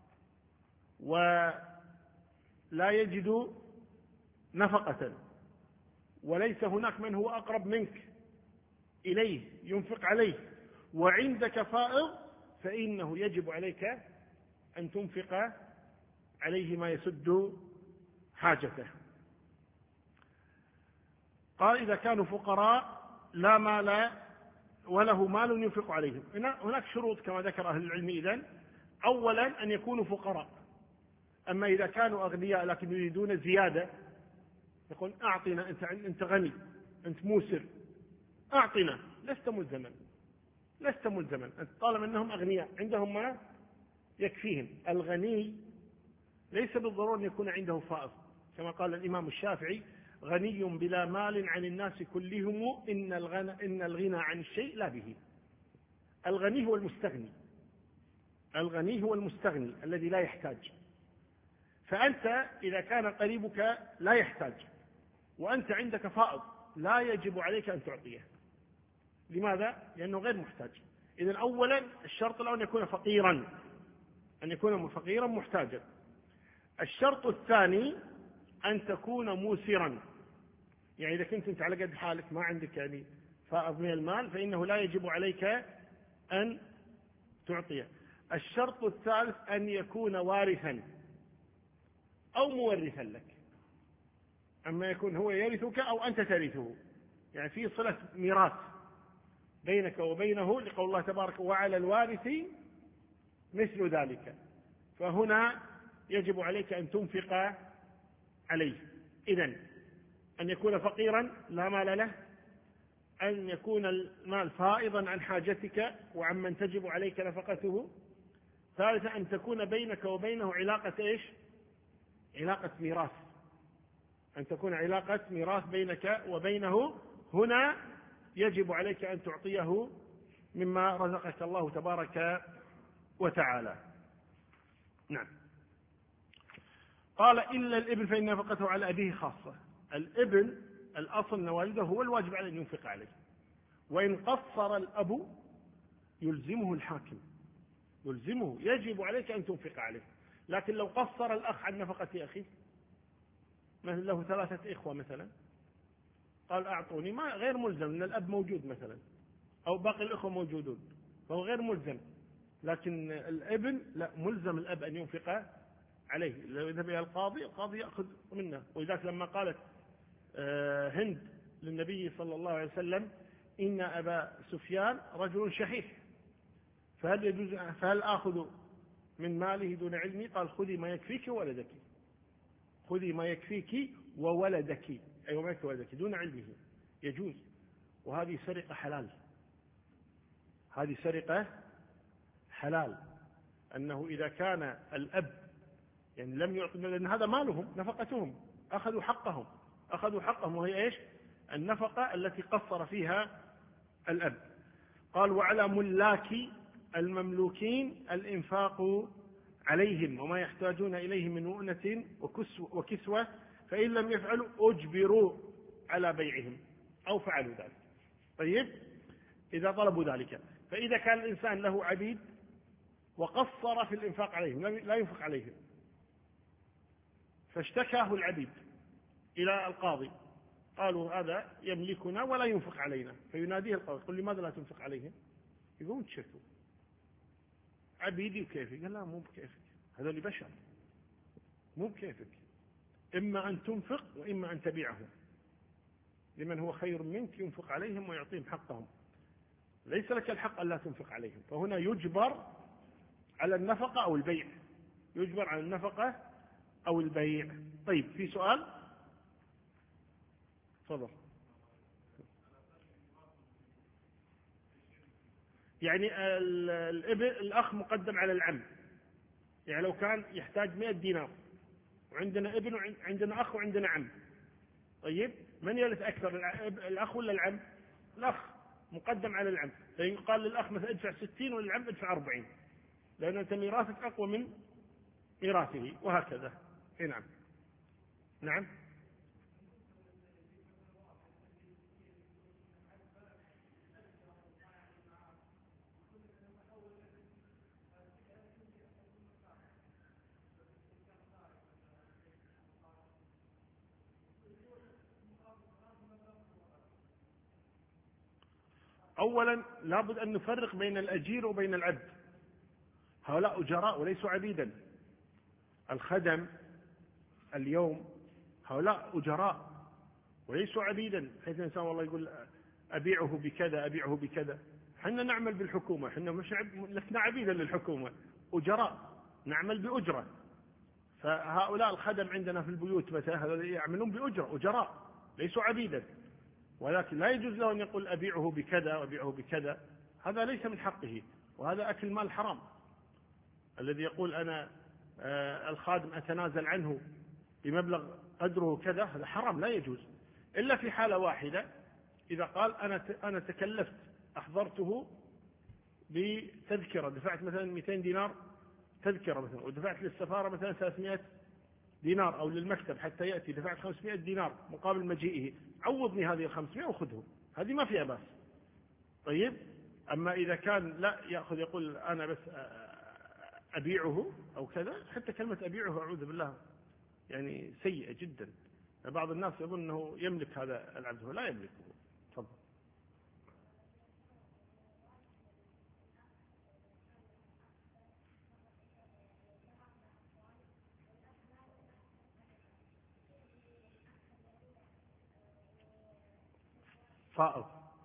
ولا يجد نفقة وليس هناك من هو أقرب منك إليه ينفق عليه وعندك فائض، فإنه يجب عليك أن تنفق عليه ما يسد حاجته. قال: إذا كانوا فقراء لا مال وله مال ينفق عليهم. هناك شروط كما ذكر أهل العلم. إذن أولا أن يكونوا فقراء. أما إذا كانوا أغنياء لكن يريدون زيادة، يقول أعطنا، أنت غني، أنت موسر، أعطنا، لست ملزما طالما أنهم أغنياء عندهم ما يكفيهم. الغني ليس بالضرورة أن يكون عنده فائض، كما قال الإمام الشافعي: غني بلا مال عن الناس كلهم إن الغنى عن الشيء لا به. الغني هو المستغني الذي لا يحتاج. فأنت إذا كان قريبك لا يحتاج وأنت عندك فائض لا يجب عليك أن تعطيه. لماذا؟ لأنه غير محتاج. إذن أولا الشرط الأول أن يكون فقيرا محتاجا. الشرط الثاني أن تكون موسرا، يعني إذا كنت أنت على قد حالك ما عندك يعني فائض من المال فإنه لا يجب عليك أن تعطيه. الشرط الثالث أن يكون وارثا أو مورثا لك، أما يكون هو يرثك أو أنت ترثه، يعني في صلة ميراث بينك وبينه، لقول الله تبارك: وعلى الوارث مثل ذلك. فهنا يجب عليك أن تنفق عليه. إذن أن يكون فقيرا لا مال له، أن يكون المال فائضا عن حاجتك وعمن تجب عليك نفقته. ثالثا أن تكون بينك وبينه علاقة إيش؟ علاقة ميراث، أن تكون علاقة ميراث بينك وبينه. هنا يجب عليك أن تعطيه مما رزقك الله تبارك وتعالى. نعم. قال: إلا الابن فإن نفقته على أبيه خاصة. الابن الأصل أن والده هو الواجب عليه أن ينفق عليه، وإن قصر الأب يلزمه الحاكم، يجب عليك أن تنفق عليه. لكن لو قصر الأخ عن نفقة أخيه، مثلا له 3 إخوة مثلا، قال: أعطوني، ما غير ملزم أن الأب موجود مثلا أو باقي الإخوة موجودون، فهو غير ملزم. لكن الابن لا، ملزم الأب أن ينفق عليه. لو ذهب إلى القاضي يأخذ منه. ولذلك لما قالت هند للنبي صلى الله عليه وسلم: إن أبا سفيان رجل شحيح فهل آخذ من ماله دون علمي؟ قال: خذي ما يكفيك وولدك، خذي ما يكفيك وولدك، أي ما يكفي ولدك دون علمه، يجوز. وهذه سرقة حلال، هذه سرقة حلال. أنه إذا كان الأب يعني لم يعطي، لأن هذا مالهم نفقتهم، أخذوا حقهم، وهي إيش؟ النفقة التي قصر فيها الأب. قال: وعلى ملاك المملوكين الإنفاق عليهم وما يحتاجون إليه من مؤنة وكسوة، فإن لم يفعلوا أجبروا على بيعهم أو فعلوا ذلك. طيب، إذا طلبوا ذلك. فإذا كان الإنسان له عبيد وقصر في الإنفاق عليهم، لا ينفق عليهم، فاشتكاه العبيد إلى القاضي، قالوا: هذا يملكنا ولا ينفق علينا. فيناديه القاضي: يقول: لماذا لا تنفق عليهم؟ يقول: تشكوا عبيدي وكيفي. قال: لا، مو بكيفك، هذول بشر، مو بكيفك، إما أن تنفق وإما أن تبيعهم، لمن هو خير منك ينفق عليهم ويعطيهم حقهم، ليس لك الحق أن لا تنفق عليهم. فهنا يجبر على النفقة أو البيع، يجبر على النفقة أو البيع. طيب، في سؤال؟ تفضل. يعني الأخ مقدم على العم، يعني لو كان يحتاج 100 دينار وعندنا ابن وعندنا أخ وعندنا عم، طيب من يرث أكثر، الأخ ولا العم؟ الأخ، مقدم على العم. فيقال للأخ مثلا ادفع 60 وللعم ادفع 40، لأن أنت ميراثك أقوى من ميراثه، وهكذا. نعم. نعم. أولا لابد أن نفرق بين الأجير وبين العبد، هؤلاء أجراء وليسوا عبيدا. الخدم اليوم هؤلاء أجراء وليسوا عبيدا، حيث الإنسان والله يقول: أبيعه بكذا، أبيعه بكذا. حنا نعمل بالحكومة، حنا مش لسنا عبيدا للحكومة، أجراء نعمل بأجرة. فهؤلاء الخدم عندنا في البيوت مثلا، هذول يعملون بأجرة، أجراء ليسوا عبيدا. ولكن لا يجوز له أن يقول أبيعه بكذا وأبيعه بكذا، هذا ليس من حقه، وهذا أكل مال حرام. الذي يقول أنا الخادم أتنازل عنه بمبلغ قدره كذا، هذا حرام لا يجوز، إلا في حالة واحدة، إذا قال أنا تكلفت أحضرته بتذكرة، دفعت مثلا 200 دينار تذكرة مثلا، ودفعت للسفارة مثلا 300 دينار، أو للمكتب حتى يأتي دفعت 500 دينار مقابل مجيئه، عوضني هذه 500 وخذه، هذه ما فيها بأس. طيب، أما إذا كان لا يأخذ يقول أنا بس أبيعه أو كذا، حتى كلمة أبيعه أعوذ بالله يعني سيئة جدا. بعض الناس يظن أنه يملك هذا العبد، هو لا يملكه. تفضل. فائض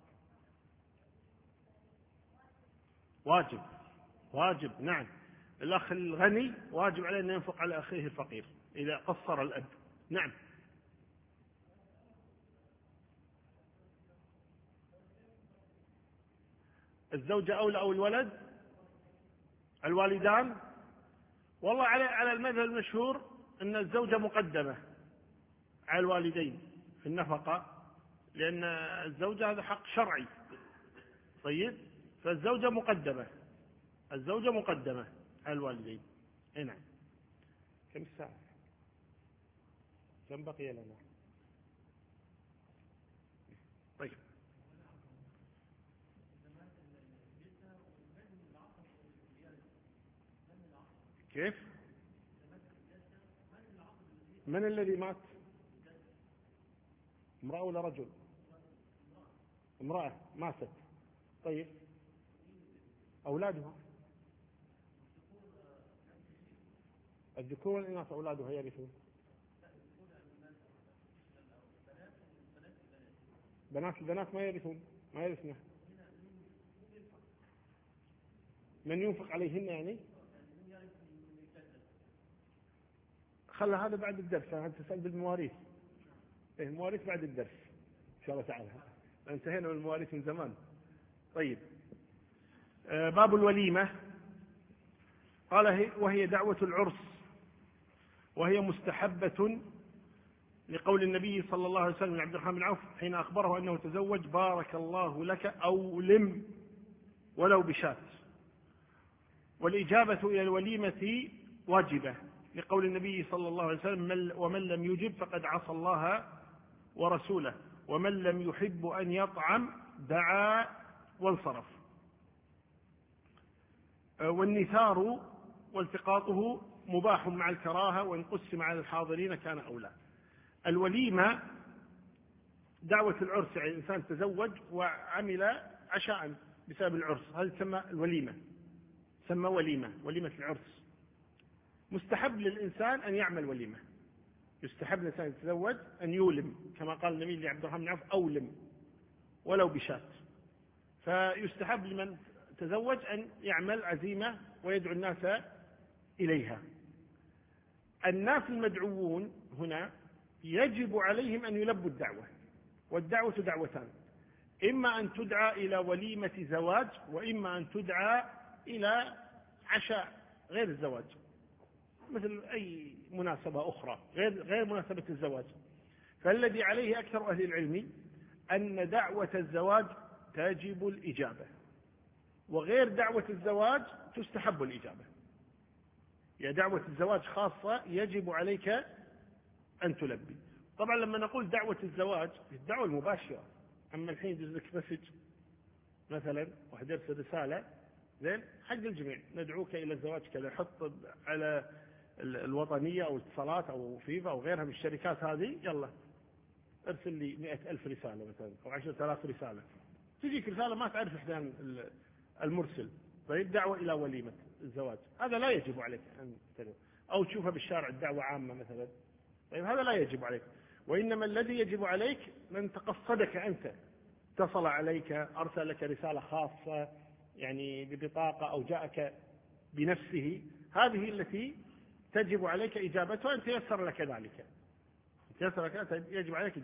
واجب نعم. الأخ الغني واجب عليه أن ينفق على أخيه الفقير إذا قصر الأب. نعم. الزوجة أولى أو الولد؟ الوالدان. والله على المذهب المشهور أن الزوجة مقدمة على الوالدين في النفقة، لأن الزوجة هذا حق شرعي. طيب، فالزوجة مقدمة على الوالدين. نعم. كم الساعة؟ كم بقي لنا؟ طيب. كيف؟ من الذي مات؟ امرأة ولا رجل؟ امرأة ماتت. طيب، أولادها الذكور والإناث أولادها يرثون. بنات البنات ما يرثون، ما يرثن. من ينفق عليهن يعني؟ خلى هذا بعد الدرس، أنا تسأل بالمواريث. المواريث بعد الدرس إن شاء الله تعالى، انتهينا من المواريث من زمان. طيب، باب الوليمة. قال وهي دعوة العرس، وهي مستحبة لقول النبي صلى الله عليه وسلم لعبد الرحمن بن عوف حين أخبره أنه تزوج: بارك الله لك أولم ولو بشاة. والإجابة إلى الوليمة واجبة لقول النبي صلى الله عليه وسلم: ومن لم يجب فقد عصى الله ورسوله، ومن لم يحب أن يطعم دعا وانصرف. والنثار والتقاطه مباح مع الكراهة، وإن قسم على الحاضرين كان أولى. الوليمة دعوة العرس، يعني الإنسان تزوج وعمل عشاء بسبب العرس، هذا تسمى الوليمة، تسمى وليمة العرس. مستحب للإنسان أن يعمل وليمة، يستحب للإنسان يتزوج أن يولم، كما قال النبي لعبد الرحمن بن عوف: أولم ولو بشاة. فيستحب لمن تزوج أن يعمل عزيمة ويدعو الناس إليها. الناس المدعوون هنا يجب عليهم أن يلبوا الدعوة، والدعوة دعوتان: إما أن تدعى إلى وليمة زواج، وإما أن تدعى إلى عشاء غير الزواج، مثل أي مناسبة أخرى غير مناسبة الزواج. فالذي عليه أكثر أهل العلم أن دعوة الزواج تجب الإجابة، وغير دعوة الزواج تستحب الإجابة. يعني دعوة الزواج خاصة يجب عليك أن تلبي. طبعا لما نقول دعوة الزواج الدعوة المباشرة، أما الحين يجوز لك مسج مثلا، واحد يرسل رسالة زين حق الجميع: ندعوك إلى الزواج كذا، حط على الوطنية أو الاتصالات أو فيفا أو غيرها من الشركات هذه، يلا ارسل لي 100,000 رسالة مثلا أو 10,000 رسالة، تجيك رسالة ما تعرف إحدى المرسل. طيب، دعوة إلى وليمة الزواج هذا لا يجب عليك أن تدعو، أو تشوفها بالشارع الدعوة عامة مثلا. طيب، هذا لا يجب عليك، وإنما الذي يجب عليك من تقصدك أنت، اتصل عليك، أرسل لك رسالة خاصة يعني ببطاقة أو جاءك بنفسه، هذه التي تجب عليك إجابتها، أن تيسر لك ذلك، يجب عليك إجابة.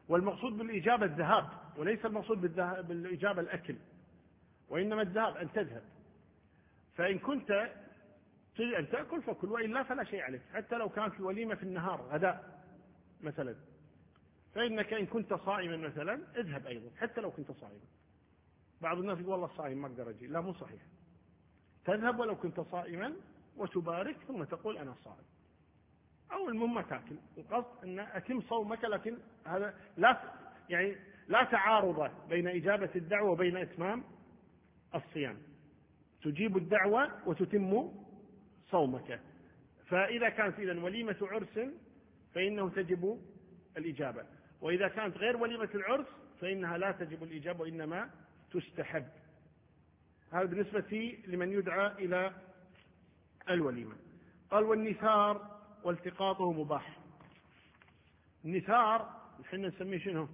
والمقصود بالإجابة الذهاب، وليس المقصود بالإجابة الأكل، وإنما الذهاب أن تذهب. فإن كنت تريد أن تأكل فكل، وإلا فلا شيء عليك، حتى لو كانت الوليمة في النهار غداء مثلا، فإنك إن كنت صائما مثلا اذهب أيضا حتى لو كنت صائما. بعض الناس يقول والله صائم ما أقدر أجي، لا مو صحيح، تذهب ولو كنت صائما وتبارك ثم تقول أنا صائم، أو المهم ما تأكل. القصد أن أتم صومك، لكن هذا لا تعارض بين إجابة الدعوة وبين إتمام الصيام، تجيب الدعوة وتتم صومك. فإذا كانت إذن وليمة عرس فإنه تجب الإجابة، وإذا كانت غير وليمة العرس فإنها لا تجب الإجابة وإنما تستحب. هذا بالنسبة لمن يدعى إلى الوليمة. قال والنثار والتقاطه مباح. النثار نحن نسميه شنو؟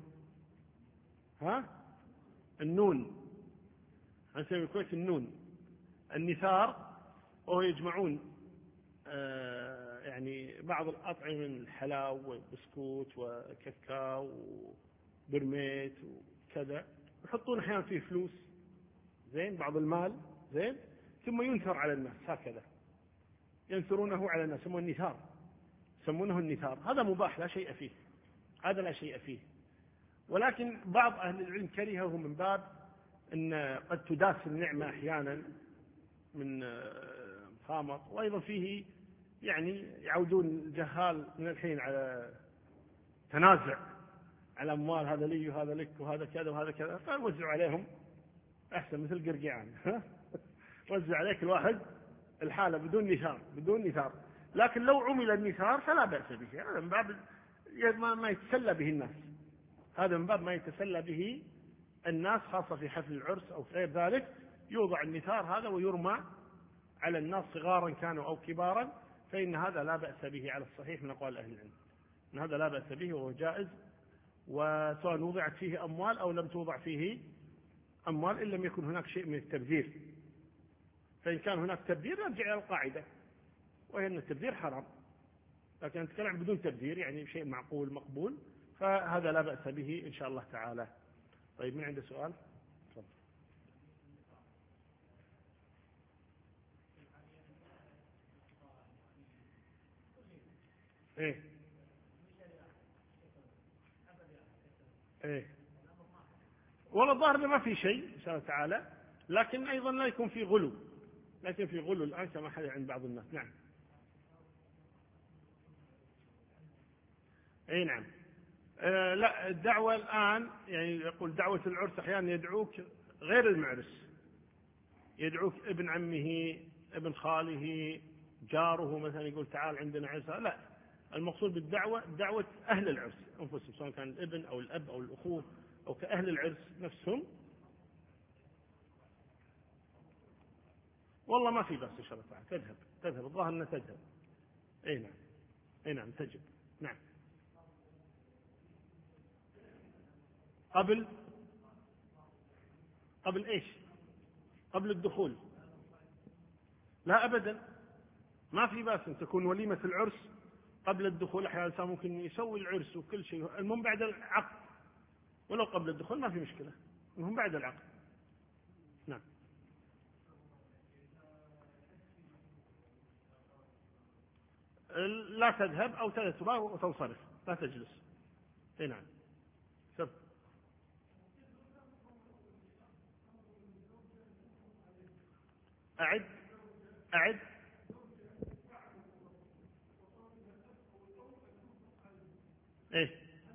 النون، نسميه كويس النون. النثار وهو يجمعون يعني بعض الأطعمة من الحلاوة والبسكوت وكاكاو وبرميت وكذا، يحطون أحيانا فيه فلوس زين، بعض المال زين، ثم ينثر على الناس هكذا، ينثرونه على الناس، يسمونه النثار، يسمونه النثار. هذا مباح لا شيء فيه، هذا لا شيء فيه. ولكن بعض أهل العلم كرهه من باب أن قد تداس النعمة أحيانا من خامر، وأيضا فيه يعني يعودون الجهال من الحين على تنازع على أموال، هذا لي وهذا لك وهذا كذا وهذا كذا، فوزعوا عليهم أحسن مثل قرقيعان وزع عليك الواحد الحالة بدون نثار. لكن لو عمل النثار فلا بأس به، هذا من باب ما يتسلى به الناس، هذا من باب ما يتسلى به الناس، خاصة في حفل العرس أو غير ذلك، يوضع النثار هذا ويرمى على الناس صغارا كانوا أو كبارا، فإن هذا لا بأس به على الصحيح من أقوال أهل العلم، إن هذا لا بأس به وهو جائز، وسواء وضعت فيه أموال أو لم توضع فيه أموال، إن لم يكن هناك شيء من التبذير. فإن كان هناك تبذير نرجع إلى القاعدة، وهي أن التبذير حرام، لكن نتكلم بدون تبذير يعني شيء معقول مقبول، فهذا لا بأس به إن شاء الله تعالى. طيب من عنده سؤال؟ تفضل. إيه والله الظاهر ما في شيء إن شاء الله تعالى، لكن أيضا لا يكون في غلو، لكن في غلو الآن كما حدث عند بعض الناس. نعم. أي نعم. لا الدعوة الآن يعني يقول دعوة العرس أحيانا يدعوك غير المعرس، يدعوك ابن عمه ابن خاله جاره مثلا، يقول تعال عندنا عرس. لا، المقصود بالدعوة دعوة أهل العرس أنفسهم، سواء كان الابن أو الأب أو الأخوة أو كأهل العرس نفسهم. والله ما في بس إن شاء الله تعالى تذهب الظاهر أنها تذهب. أي نعم. أي نعم تجب. نعم. قبل إيش؟ قبل الدخول؟ لا أبدا، ما في بأس أن تكون وليمة العرس قبل الدخول. أحيانا الإنسان ممكن يسوي العرس وكل شيء، المهم بعد العقد، ولو قبل الدخول ما في مشكلة، المهم بعد العقد. نعم. لا تذهب أو تذهب وتنصرف، لا تجلس. اي نعم. سب. أعد. إيه؟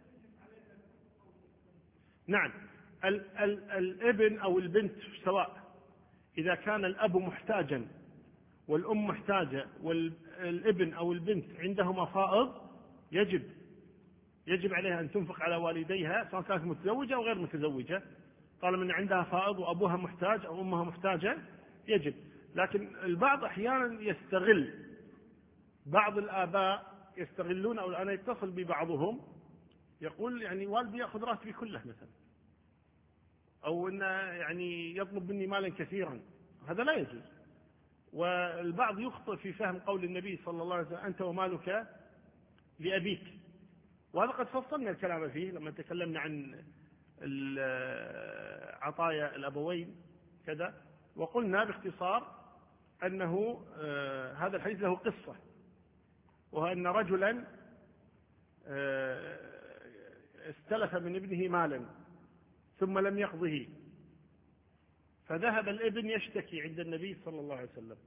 نعم. الابن أو البنت سواء، إذا كان الأب محتاجا والأم محتاجة والابن أو البنت عندهما فائض، يجب عليها أن تنفق على والديها، سواء كانت متزوجة أو غير متزوجة، طالما أن عندها فائض وأبوها محتاج أو أمها محتاجة يجب. لكن البعض أحيانا يستغل، بعض الآباء يستغلون، أو أنا يتصل ببعضهم يقول يعني والدي يأخذ راتبي كله مثلا، أو أنه يعني يطلب مني مالا كثيرا، هذا لا يجوز. والبعض يخطئ في فهم قول النبي صلى الله عليه وسلم أنت ومالك لأبيك، وهذا قد فصلنا الكلام فيه لما تكلمنا عن عطايا الأبوين كذا، وقلنا باختصار أنه هذا الحديث له قصة، وهو أن رجلا استلف من ابنه مالا ثم لم يقضه، فذهب الابن يشتكي عند النبي صلى الله عليه وسلم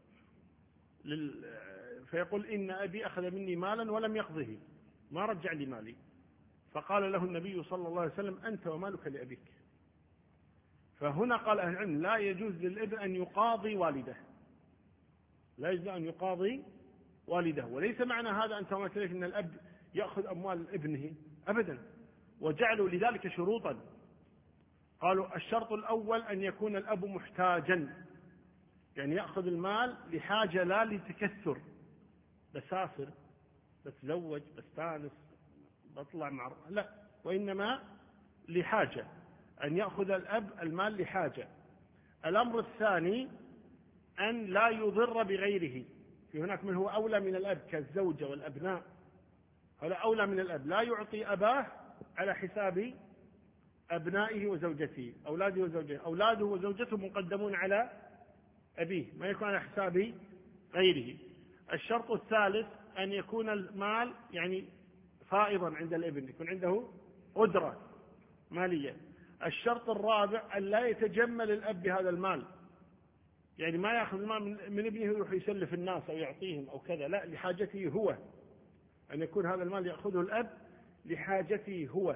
فيقول إن أبي أخذ مني مالا ولم يقضه، ما رجع لي مالي. فقال له النبي صلى الله عليه وسلم أنت ومالك لأبيك. فهنا قال أهل العلم لا يجوز للابن أن يقاضي والده، لا يجوز أن يقاضي والده. وليس معنى هذا أنت ومالك لأبيك أن الأب يأخذ أموال ابنه أبدا، وجعلوا لذلك شروطا. قالوا الشرط الأول أن يكون الأب محتاجا، يعني يأخذ المال لحاجة لا لتكثر، بسافر بتزوج بستانس بطلع مع لا، وإنما لحاجة، أن يأخذ الأب المال لحاجة. الأمر الثاني أن لا يضر بغيره، في هناك من هو أولى من الأب كالزوجة والأبناء، هذا أولى من الأب، لا يعطي أباه على حساب أبنائه وزوجته، أولاده وزوجته، أولاده وزوجته مقدمون على أبيه، ما يكون على حساب غيره. الشرط الثالث أن يكون المال يعني فائضا عند الابن، يكون عنده قدرة مالية. الشرط الرابع أن لا يتجمل الأب بهذا المال، يعني ما يأخذ المال من ابنه يروح يسلف الناس أو يعطيهم أو كذا، لا، لحاجته هو، أن يكون هذا المال يأخذه الأب لحاجته هو.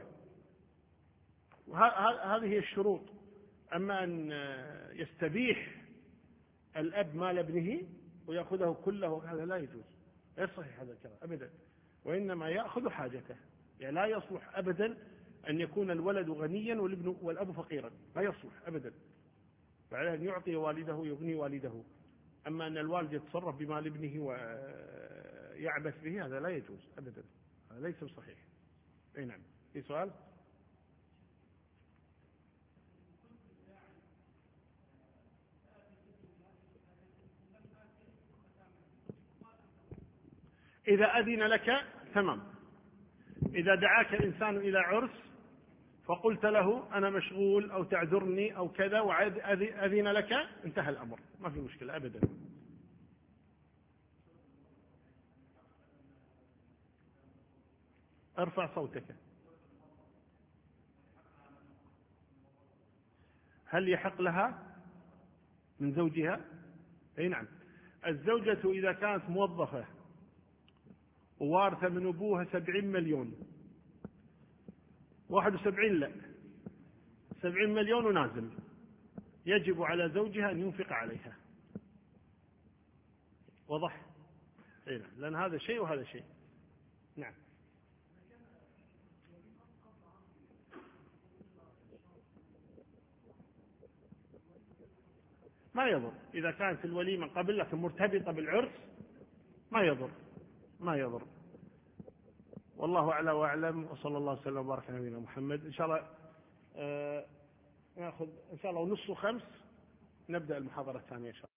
هذه هي الشروط. أما أن يستبيح الأب مال ابنه ويأخذه كله هذا لا يجوز، غير صحيح هذا الكلام أبدا، وإنما يأخذ حاجته. يعني لا يصلح أبدا أن يكون الولد غنيا والأب فقيرا، لا يصلح أبدا، فعليه أن يعطي والده يغني والده. أما أن الوالد يتصرف بمال ابنه ويعبث به هذا لا يجوز أبدا، هذا ليس صحيح. أي نعم. في سؤال؟ إذا أذن لك تمام. إذا دعاك الإنسان إلى عرس فقلت له أنا مشغول أو تعذرني أو كذا وأذن لك، انتهى الأمر، ما في مشكلة أبدا. ارفع صوتك. هل يحق لها من زوجها؟ أي نعم. الزوجة إذا كانت موظفة ووارثة من أبوها 70 مليون، 71 لا، 70 مليون ونازل، يجب على زوجها أن ينفق عليها. وضح؟ أي نعم، لأن هذا شيء وهذا شيء. نعم. ما يضر إذا كانت الوليمة قبل لكن مرتبطة بالعرس، ما يضر، ما يضر. والله أعلى وأعلم، وصلى الله وسلم وبارك على نبينا محمد. إن شاء الله نأخذ إن شاء الله 4:30 نبدأ المحاضرة الثانية إن شاء الله.